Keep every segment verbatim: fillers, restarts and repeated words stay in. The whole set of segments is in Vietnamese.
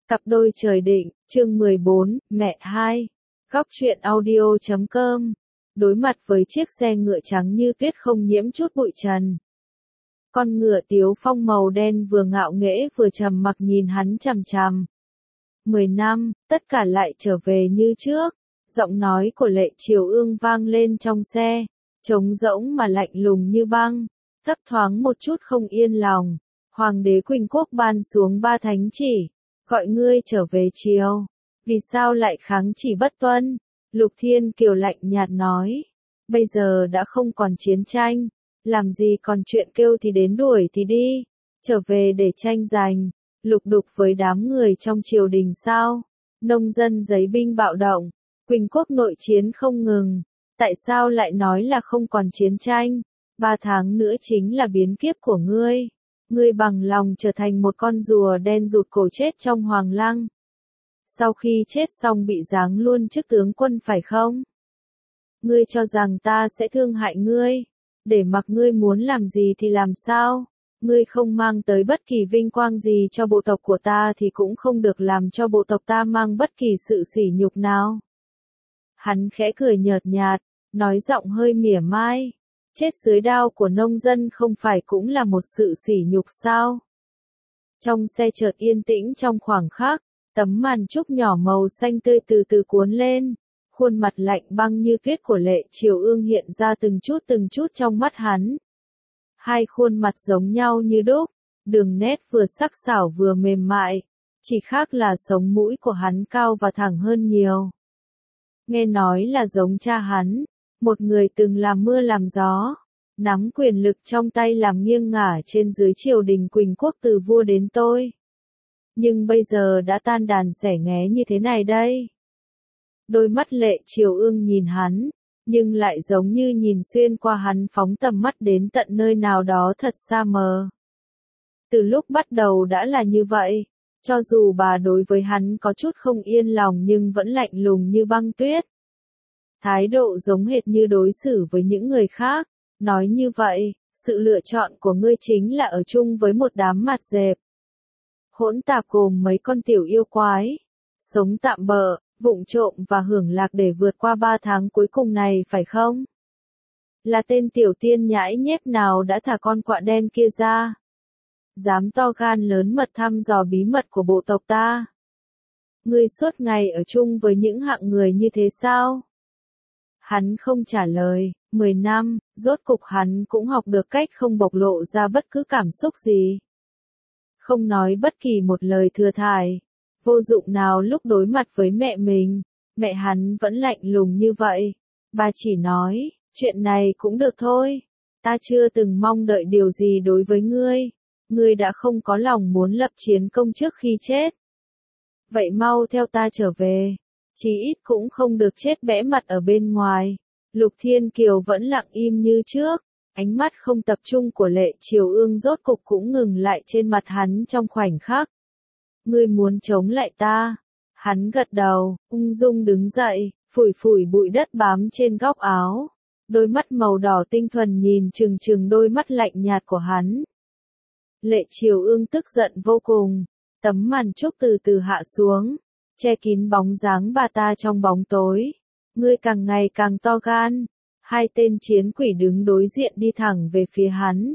Cặp đôi trời định, chương mười bốn, mẹ hai. Góc truyện audio chấm com. Đối mặt với chiếc xe ngựa trắng như tuyết không nhiễm chút bụi trần. Con ngựa Tiếu Phong màu đen vừa ngạo nghễ vừa trầm mặc nhìn hắn chằm chằm. Mười năm, tất cả lại trở về như trước. Giọng nói của Lệ Triều Ương vang lên trong xe, trống rỗng mà lạnh lùng như băng, thấp thoáng một chút không yên lòng. Hoàng đế Quỳnh Quốc ban xuống ba thánh chỉ, gọi ngươi trở về triều. Vì sao lại kháng chỉ bất tuân? Lục Thiên Kiều lạnh nhạt nói. Bây giờ đã không còn chiến tranh, làm gì còn chuyện kêu thì đến đuổi thì đi, trở về để tranh giành, lục đục với đám người trong triều đình sao? Nông dân giấy binh bạo động, Quỳnh Quốc nội chiến không ngừng, tại sao lại nói là không còn chiến tranh? Ba tháng nữa chính là biến kiếp của ngươi. Ngươi bằng lòng trở thành một con rùa đen rụt cổ chết trong hoàng lăng. Sau khi chết xong bị giáng luôn chức tướng quân phải không? Ngươi cho rằng ta sẽ thương hại ngươi, để mặc ngươi muốn làm gì thì làm sao? Ngươi không mang tới bất kỳ vinh quang gì cho bộ tộc của ta thì cũng không được làm cho bộ tộc ta mang bất kỳ sự sỉ nhục nào. Hắn khẽ cười nhợt nhạt, nói giọng hơi mỉa mai. Chết dưới đao của nông dân không phải cũng là một sự sỉ nhục sao? Trong xe chợt yên tĩnh trong khoảng khắc, tấm màn trúc nhỏ màu xanh tươi từ từ cuốn lên, khuôn mặt lạnh băng như tuyết của Lệ Triều Ương hiện ra từng chút từng chút trong mắt hắn. Hai khuôn mặt giống nhau như đúc, đường nét vừa sắc sảo vừa mềm mại, chỉ khác là sống mũi của hắn cao và thẳng hơn nhiều. Nghe nói là giống cha hắn, một người từng làm mưa làm gió, nắm quyền lực trong tay làm nghiêng ngả trên dưới triều đình Quỳnh Quốc từ vua đến tôi. Nhưng bây giờ đã tan đàn xẻ nghé như thế này đây. Đôi mắt Lệ Triều Ương nhìn hắn, nhưng lại giống như nhìn xuyên qua hắn phóng tầm mắt đến tận nơi nào đó thật xa mờ. Từ lúc bắt đầu đã là như vậy, cho dù bà đối với hắn có chút không yên lòng nhưng vẫn lạnh lùng như băng tuyết. Thái độ giống hệt như đối xử với những người khác, nói như vậy, sự lựa chọn của ngươi chính là ở chung với một đám mặt dẹp. Hỗn tạp gồm mấy con tiểu yêu quái, sống tạm bợ, vụng trộm và hưởng lạc để vượt qua ba tháng cuối cùng này phải không? Là tên tiểu tiên nhãi nhép nào đã thả con quạ đen kia ra? Dám to gan lớn mật thăm dò bí mật của bộ tộc ta? Ngươi suốt ngày ở chung với những hạng người như thế sao? Hắn không trả lời, mười năm, rốt cục hắn cũng học được cách không bộc lộ ra bất cứ cảm xúc gì. Không nói bất kỳ một lời thừa thải, vô dụng nào lúc đối mặt với mẹ mình, mẹ hắn vẫn lạnh lùng như vậy. Bà chỉ nói, chuyện này cũng được thôi, ta chưa từng mong đợi điều gì đối với ngươi, ngươi đã không có lòng muốn lập chiến công trước khi chết. Vậy mau theo ta trở về, chí ít cũng không được chết bẽ mặt ở bên ngoài. Lục Thiên Kiều vẫn lặng im như trước, ánh mắt không tập trung của Lệ Triều Ương rốt cục cũng ngừng lại trên mặt hắn trong khoảnh khắc. Ngươi muốn chống lại ta? Hắn gật đầu, ung dung đứng dậy, phủi phủi bụi đất bám trên góc áo. Đôi mắt màu đỏ tinh thuần nhìn chừng chừng đôi mắt lạnh nhạt của hắn. Lệ Triều Ương tức giận vô cùng, tấm màn trúc từ từ hạ xuống, che kín bóng dáng bà ta trong bóng tối. Ngươi càng ngày càng to gan. Hai tên chiến quỷ đứng đối diện đi thẳng về phía hắn.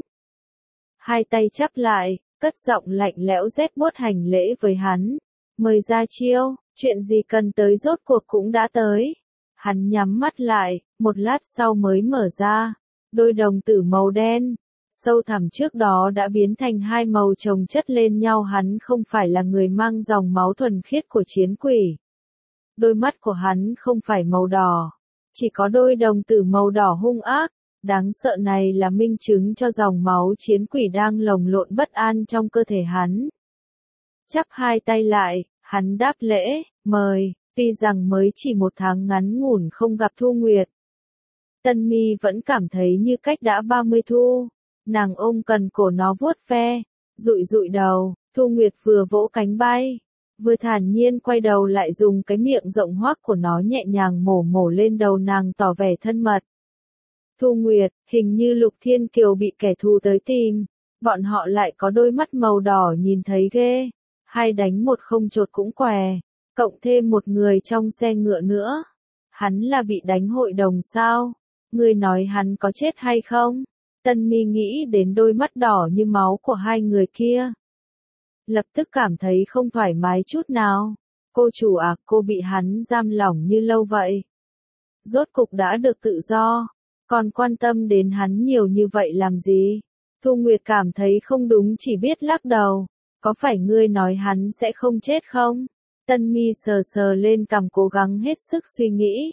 Hai tay chắp lại, cất giọng lạnh lẽo rét buốt hành lễ với hắn. Mời ra chiêu, chuyện gì cần tới rốt cuộc cũng đã tới. Hắn nhắm mắt lại, một lát sau mới mở ra. Đôi đồng tử màu đen, sâu thẳm trước đó đã biến thành hai màu chồng chất lên nhau. Hắn không phải là người mang dòng máu thuần khiết của chiến quỷ. Đôi mắt của hắn không phải màu đỏ, chỉ có đôi đồng tử màu đỏ hung ác. Đáng sợ này là minh chứng cho dòng máu chiến quỷ đang lồng lộn bất an trong cơ thể hắn. Chắp hai tay lại, hắn đáp lễ, mời, tuy rằng mới chỉ một tháng ngắn ngủn không gặp Thu Nguyệt. Tân Mi vẫn cảm thấy như cách đã ba mươi thu, nàng ôm cần cổ nó vuốt ve, dụi dụi đầu. Thu Nguyệt vừa vỗ cánh bay, vừa thản nhiên quay đầu lại dùng cái miệng rộng hoác của nó nhẹ nhàng mổ mổ lên đầu nàng tỏ vẻ thân mật. Thu Nguyệt, hình như Lục Thiên Kiều bị kẻ thù tới tìm, bọn họ lại có đôi mắt màu đỏ nhìn thấy ghê. hai đánh một không chột cũng què, cộng thêm một người trong xe ngựa nữa. Hắn là bị đánh hội đồng sao? Ngươi nói hắn có chết hay không? Tân Mi nghĩ đến đôi mắt đỏ như máu của hai người kia. Lập tức cảm thấy không thoải mái chút nào. Cô chủ à, cô bị hắn giam lỏng như lâu vậy. Rốt cục đã được tự do, còn quan tâm đến hắn nhiều như vậy làm gì? Thu Nguyệt cảm thấy không đúng chỉ biết lắc đầu. Có phải ngươi nói hắn sẽ không chết không? Tân Mi sờ sờ lên cằm cố gắng hết sức suy nghĩ.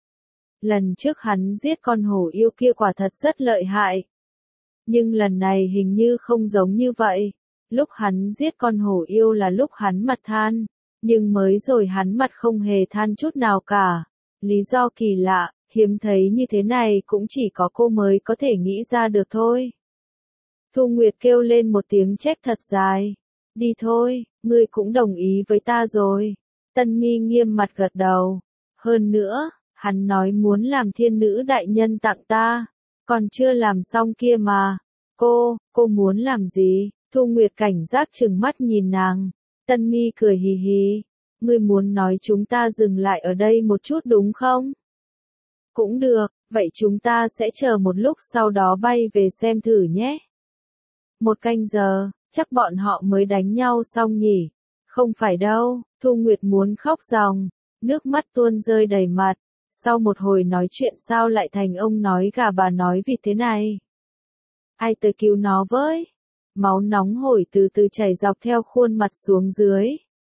Lần trước hắn giết con hổ yêu kia quả thật rất lợi hại. Nhưng lần này hình như không giống như vậy. Lúc hắn giết con hổ yêu là lúc hắn mặt than. Nhưng mới rồi hắn mặt không hề than chút nào cả. Lý do kỳ lạ, hiếm thấy như thế này cũng chỉ có cô mới có thể nghĩ ra được thôi. Thu Nguyệt kêu lên một tiếng trách thật dài. Đi thôi, ngươi cũng đồng ý với ta rồi. Tân Mi nghiêm mặt gật đầu. Hơn nữa, hắn nói muốn làm thiên nữ đại nhân tặng ta. Còn chưa làm xong kia mà. Cô, cô muốn làm gì? Thu Nguyệt cảnh giác trừng mắt nhìn nàng. Tân Mi cười hì hì. Ngươi muốn nói chúng ta dừng lại ở đây một chút đúng không? Cũng được, vậy chúng ta sẽ chờ một lúc sau đó bay về xem thử nhé. Một canh giờ, chắc bọn họ mới đánh nhau xong nhỉ? Không phải đâu, Thu Nguyệt muốn khóc ròng, nước mắt tuôn rơi đầy mặt. Sau một hồi nói chuyện sao lại thành ông nói gà bà nói vịt thế này? Ai tới cứu nó với? Máu nóng hổi từ từ chảy dọc theo khuôn mặt xuống dưới.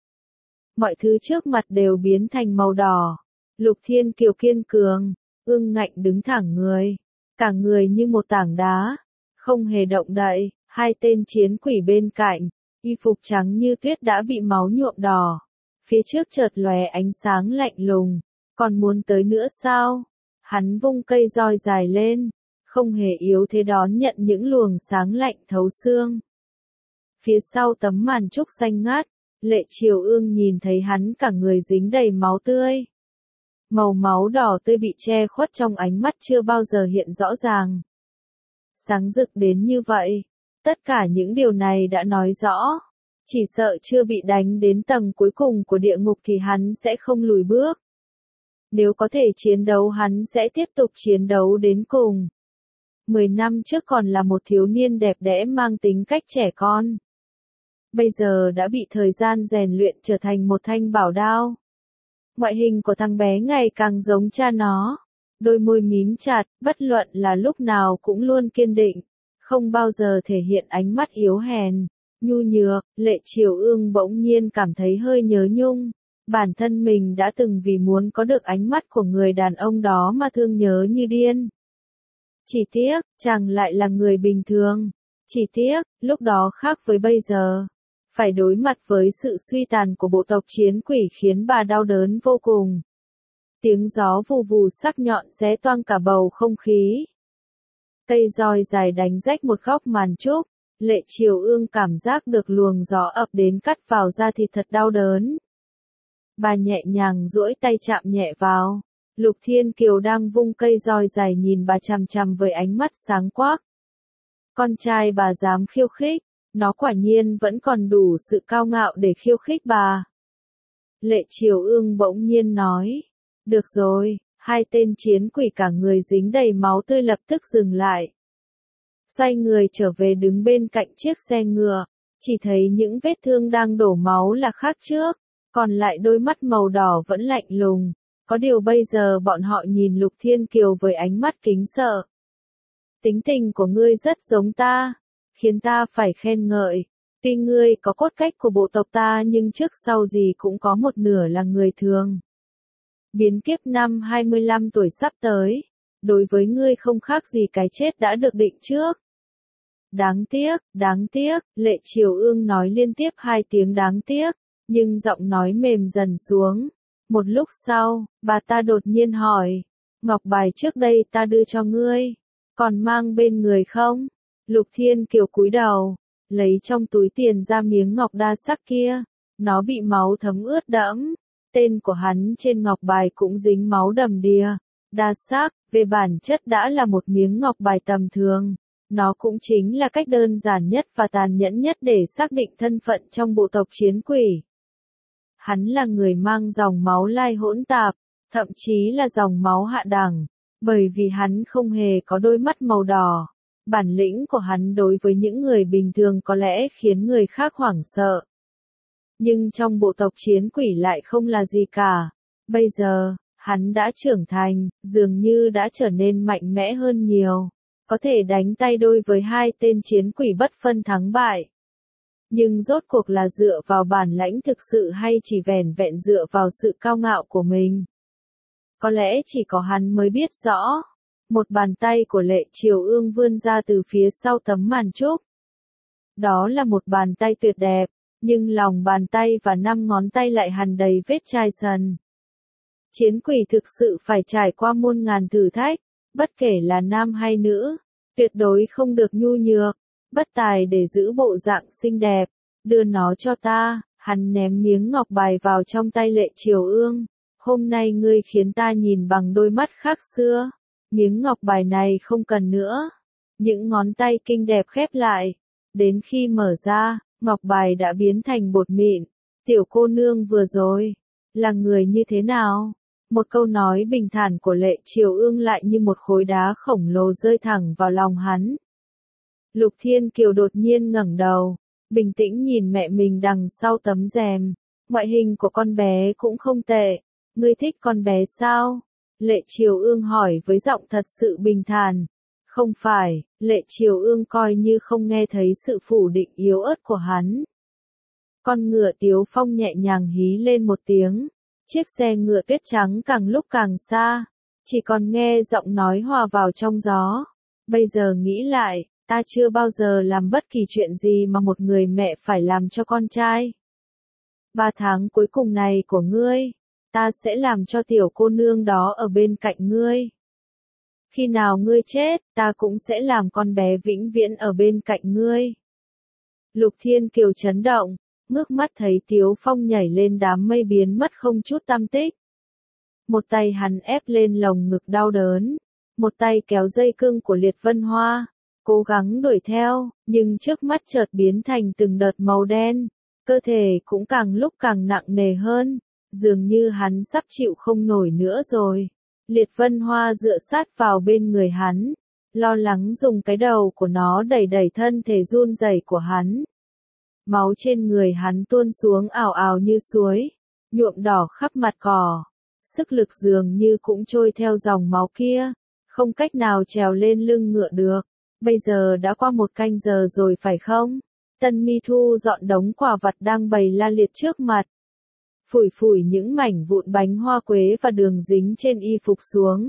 Mọi thứ trước mặt đều biến thành màu đỏ. Lục Thiên Kiều kiên cường, ương ngạnh đứng thẳng người, cả người như một tảng đá, không hề động đậy. Hai tên chiến quỷ bên cạnh, y phục trắng như tuyết đã bị máu nhuộm đỏ. Phía trước chợt lóe ánh sáng lạnh lùng, còn muốn tới nữa sao? Hắn vung cây roi dài lên, không hề yếu thế đón nhận những luồng sáng lạnh thấu xương. Phía sau tấm màn trúc xanh ngát, Lệ Triều Ương nhìn thấy hắn cả người dính đầy máu tươi. Màu máu đỏ tươi bị che khuất trong ánh mắt chưa bao giờ hiện rõ ràng. Sáng rực đến như vậy. Tất cả những điều này đã nói rõ. Chỉ sợ chưa bị đánh đến tầng cuối cùng của địa ngục thì hắn sẽ không lùi bước. Nếu có thể chiến đấu hắn sẽ tiếp tục chiến đấu đến cùng. Mười năm trước còn là một thiếu niên đẹp đẽ mang tính cách trẻ con. Bây giờ đã bị thời gian rèn luyện trở thành một thanh bảo đao. Ngoại hình của thằng bé ngày càng giống cha nó. Đôi môi mím chặt, bất luận là lúc nào cũng luôn kiên định. Không bao giờ thể hiện ánh mắt yếu hèn, nhu nhược. Lệ Triều Ương bỗng nhiên cảm thấy hơi nhớ nhung. Bản thân mình đã từng vì muốn có được ánh mắt của người đàn ông đó mà thương nhớ như điên. Chỉ tiếc, chàng lại là người bình thường. Chỉ tiếc, lúc đó khác với bây giờ. Phải đối mặt với sự suy tàn của bộ tộc chiến quỷ khiến bà đau đớn vô cùng. Tiếng gió vù vù sắc nhọn xé toang cả bầu không khí. Cây roi dài đánh rách một góc màn trúc, Lệ Triều Ương cảm giác được luồng gió ập đến cắt vào da thịt thật đau đớn. Bà nhẹ nhàng duỗi tay chạm nhẹ vào. Lục Thiên Kiều đang vung cây roi dài nhìn bà chằm chằm với ánh mắt sáng quắc. Con trai bà dám khiêu khích, nó quả nhiên vẫn còn đủ sự cao ngạo để khiêu khích bà. Lệ Triều Ương bỗng nhiên nói, được rồi. Hai tên chiến quỷ cả người dính đầy máu tươi lập tức dừng lại. Xoay người trở về đứng bên cạnh chiếc xe ngựa, chỉ thấy những vết thương đang đổ máu là khác trước, còn lại đôi mắt màu đỏ vẫn lạnh lùng. Có điều bây giờ bọn họ nhìn Lục Thiên Kiều với ánh mắt kính sợ. Tính tình của ngươi rất giống ta, khiến ta phải khen ngợi. Tuy ngươi có cốt cách của bộ tộc ta nhưng trước sau gì cũng có một nửa là người thường. Biến kiếp năm hai mươi lăm tuổi sắp tới, đối với ngươi không khác gì cái chết đã được định trước. Đáng tiếc, đáng tiếc, Lệ Triều Ương nói liên tiếp hai tiếng đáng tiếc, nhưng giọng nói mềm dần xuống. Một lúc sau, bà ta đột nhiên hỏi, ngọc bài trước đây ta đưa cho ngươi, còn mang bên người không? Lục Thiên Kiều cúi đầu, lấy trong túi tiền ra miếng ngọc đa sắc kia, nó bị máu thấm ướt đẫm. Tên của hắn trên ngọc bài cũng dính máu đầm đìa. Đa sắc, về bản chất đã là một miếng ngọc bài tầm thường. Nó cũng chính là cách đơn giản nhất và tàn nhẫn nhất để xác định thân phận trong bộ tộc chiến quỷ. Hắn là người mang dòng máu lai hỗn tạp, thậm chí là dòng máu hạ đẳng, bởi vì hắn không hề có đôi mắt màu đỏ. Bản lĩnh của hắn đối với những người bình thường có lẽ khiến người khác hoảng sợ. Nhưng trong bộ tộc chiến quỷ lại không là gì cả. Bây giờ, hắn đã trưởng thành, dường như đã trở nên mạnh mẽ hơn nhiều. Có thể đánh tay đôi với hai tên chiến quỷ bất phân thắng bại. Nhưng rốt cuộc là dựa vào bản lãnh thực sự hay chỉ vẻn vẹn dựa vào sự cao ngạo của mình? Có lẽ chỉ có hắn mới biết rõ. Một bàn tay của Lệ Triều Ương vươn ra từ phía sau tấm màn trúc. Đó là một bàn tay tuyệt đẹp, nhưng lòng bàn tay và năm ngón tay lại hằn đầy vết chai sần. Chiến quỷ thực sự phải trải qua muôn ngàn thử thách, bất kể là nam hay nữ, tuyệt đối không được nhu nhược, bất tài để giữ bộ dạng xinh đẹp. Đưa nó cho ta, hắn ném miếng ngọc bài vào trong tay Lệ Triều Ương. Hôm nay ngươi khiến ta nhìn bằng đôi mắt khác xưa. Miếng ngọc bài này không cần nữa. Những ngón tay kinh đẹp khép lại. Đến khi mở ra, ngọc bài đã biến thành bột mịn. Tiểu cô nương vừa rồi, là người như thế nào? Một câu nói bình thản của Lệ Triều Ương lại như một khối đá khổng lồ rơi thẳng vào lòng hắn. Lục Thiên Kiều đột nhiên ngẩng đầu, bình tĩnh nhìn mẹ mình đằng sau tấm rèm. Ngoại hình của con bé cũng không tệ. Ngươi thích con bé sao? Lệ Triều Ương hỏi với giọng thật sự bình thản. Không phải, Lệ Triều Ương coi như không nghe thấy sự phủ định yếu ớt của hắn. Con ngựa Tiếu Phong nhẹ nhàng hí lên một tiếng. Chiếc xe ngựa tuyết trắng càng lúc càng xa. Chỉ còn nghe giọng nói hòa vào trong gió. Bây giờ nghĩ lại, ta chưa bao giờ làm bất kỳ chuyện gì mà một người mẹ phải làm cho con trai. Ba tháng cuối cùng này của ngươi, ta sẽ làm cho tiểu cô nương đó ở bên cạnh ngươi. Khi nào ngươi chết, ta cũng sẽ làm con bé vĩnh viễn ở bên cạnh ngươi. Lục Thiên Kiều chấn động, ngước mắt thấy Tiếu Phong nhảy lên đám mây biến mất không chút tăm tích. Một tay hắn ép lên lồng ngực đau đớn, một tay kéo dây cương của Liệt Vân Hoa, cố gắng đuổi theo, nhưng trước mắt chợt biến thành từng đợt màu đen, cơ thể cũng càng lúc càng nặng nề hơn, dường như hắn sắp chịu không nổi nữa rồi. Liệt Vân Hoa dựa sát vào bên người hắn, lo lắng dùng cái đầu của nó đẩy đẩy thân thể run rẩy của hắn. Máu trên người hắn tuôn xuống ào ào như suối, nhuộm đỏ khắp mặt cỏ. Sức lực dường như cũng trôi theo dòng máu kia, không cách nào trèo lên lưng ngựa được. Bây giờ đã qua một canh giờ rồi phải không? Tân Mi thu dọn đống quả vặt đang bày la liệt trước mặt. Phủi phủi những mảnh vụn bánh hoa quế và đường dính trên y phục xuống.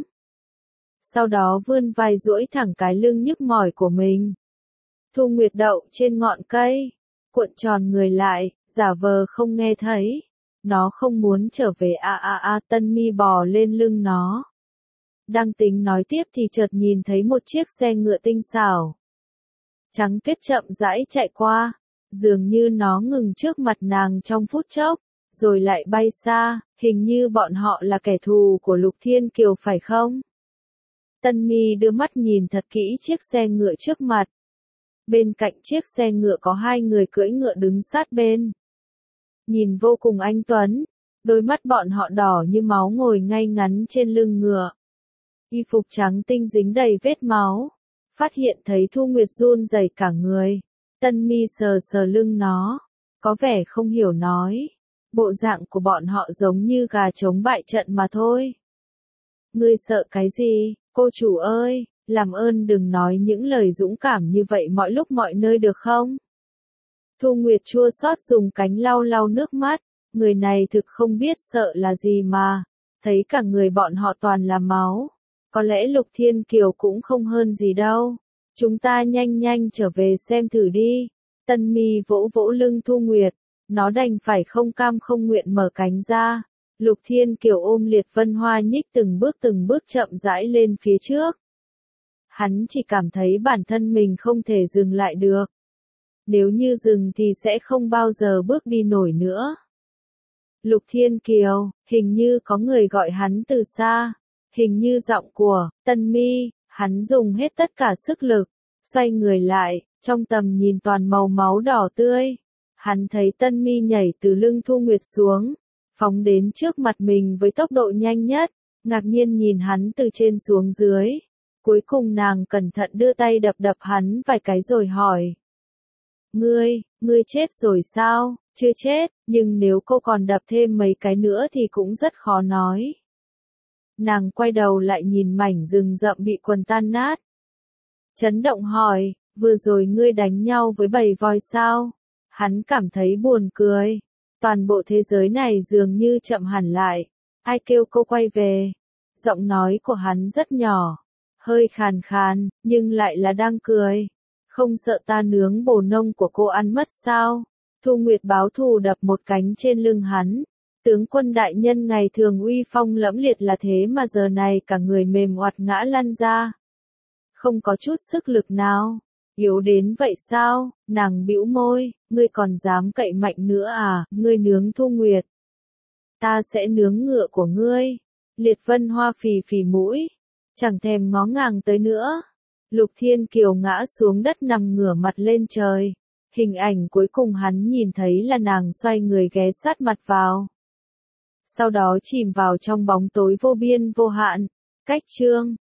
Sau đó vươn vai duỗi thẳng cái lưng nhức mỏi của mình. Thu Nguyệt đậu trên ngọn cây, cuộn tròn người lại, giả vờ không nghe thấy. Nó không muốn trở về a a a. Tân Mi bò lên lưng nó. Đang tính nói tiếp thì chợt nhìn thấy một chiếc xe ngựa tinh xảo. Trắng tuyết chậm rãi chạy qua, dường như nó ngừng trước mặt nàng trong phút chốc, rồi lại bay xa, hình như bọn họ là kẻ thù của Lục Thiên Kiều phải không? Tân Mi đưa mắt nhìn thật kỹ chiếc xe ngựa trước mặt. Bên cạnh chiếc xe ngựa có hai người cưỡi ngựa đứng sát bên. Nhìn vô cùng anh tuấn, đôi mắt bọn họ đỏ như máu ngồi ngay ngắn trên lưng ngựa. Y phục trắng tinh dính đầy vết máu. Phát hiện thấy Thu Nguyệt run rẩy cả người. Tân Mi sờ sờ lưng nó, có vẻ không hiểu nói. Bộ dạng của bọn họ giống như gà trống bại trận mà thôi. Ngươi sợ cái gì, cô chủ ơi, làm ơn đừng nói những lời dũng cảm như vậy mọi lúc mọi nơi được không? Thu Nguyệt chua xót dùng cánh lau lau nước mắt, người này thực không biết sợ là gì mà, thấy cả người bọn họ toàn là máu. Có lẽ Lục Thiên Kiều cũng không hơn gì đâu. Chúng ta nhanh nhanh trở về xem thử đi. Tân Mi vỗ vỗ lưng Thu Nguyệt. Nó đành phải không cam không nguyện mở cánh ra. Lục Thiên Kiều ôm Liệt Vân Hoa nhích từng bước từng bước chậm rãi lên phía trước. Hắn chỉ cảm thấy bản thân mình không thể dừng lại được. Nếu như dừng thì sẽ không bao giờ bước đi nổi nữa. Lục Thiên Kiều, hình như có người gọi hắn từ xa. Hình như giọng của Tân Mi, hắn dùng hết tất cả sức lực, Xoay người lại, trong tầm nhìn toàn màu máu đỏ tươi. Hắn thấy Tân Mi nhảy từ lưng Thu Nguyệt xuống, phóng đến trước mặt mình với tốc độ nhanh nhất, ngạc nhiên nhìn hắn từ trên xuống dưới. Cuối cùng nàng cẩn thận đưa tay đập đập hắn vài cái rồi hỏi. Ngươi, ngươi chết rồi sao? Chưa chết, nhưng nếu cô còn đập thêm mấy cái nữa thì cũng rất khó nói. Nàng quay đầu lại nhìn mảnh rừng rậm bị quần tan nát. Chấn động hỏi, vừa rồi ngươi đánh nhau với bầy voi sao? Hắn cảm thấy buồn cười. Toàn bộ thế giới này dường như chậm hẳn lại. Ai kêu cô quay về? Giọng nói của hắn rất nhỏ, hơi khàn khàn, nhưng lại là đang cười. Không sợ ta nướng bồ nông của cô ăn mất sao? Thu Nguyệt báo thù đập một cánh trên lưng hắn. Tướng quân đại nhân ngày thường uy phong lẫm liệt là thế mà giờ này cả người mềm oặt ngã lăn ra. Không có chút sức lực nào. Yếu đến vậy sao? Nàng bĩu môi, ngươi còn dám cậy mạnh nữa à? Ngươi nướng Thu Nguyệt. Ta sẽ nướng ngựa của ngươi. Liệt Vân Hoa phì phì mũi, chẳng thèm ngó ngàng tới nữa. Lục Thiên Kiều ngã xuống đất nằm ngửa mặt lên trời. Hình ảnh cuối cùng hắn nhìn thấy là nàng xoay người ghé sát mặt vào. Sau đó chìm vào trong bóng tối vô biên vô hạn. Cách chương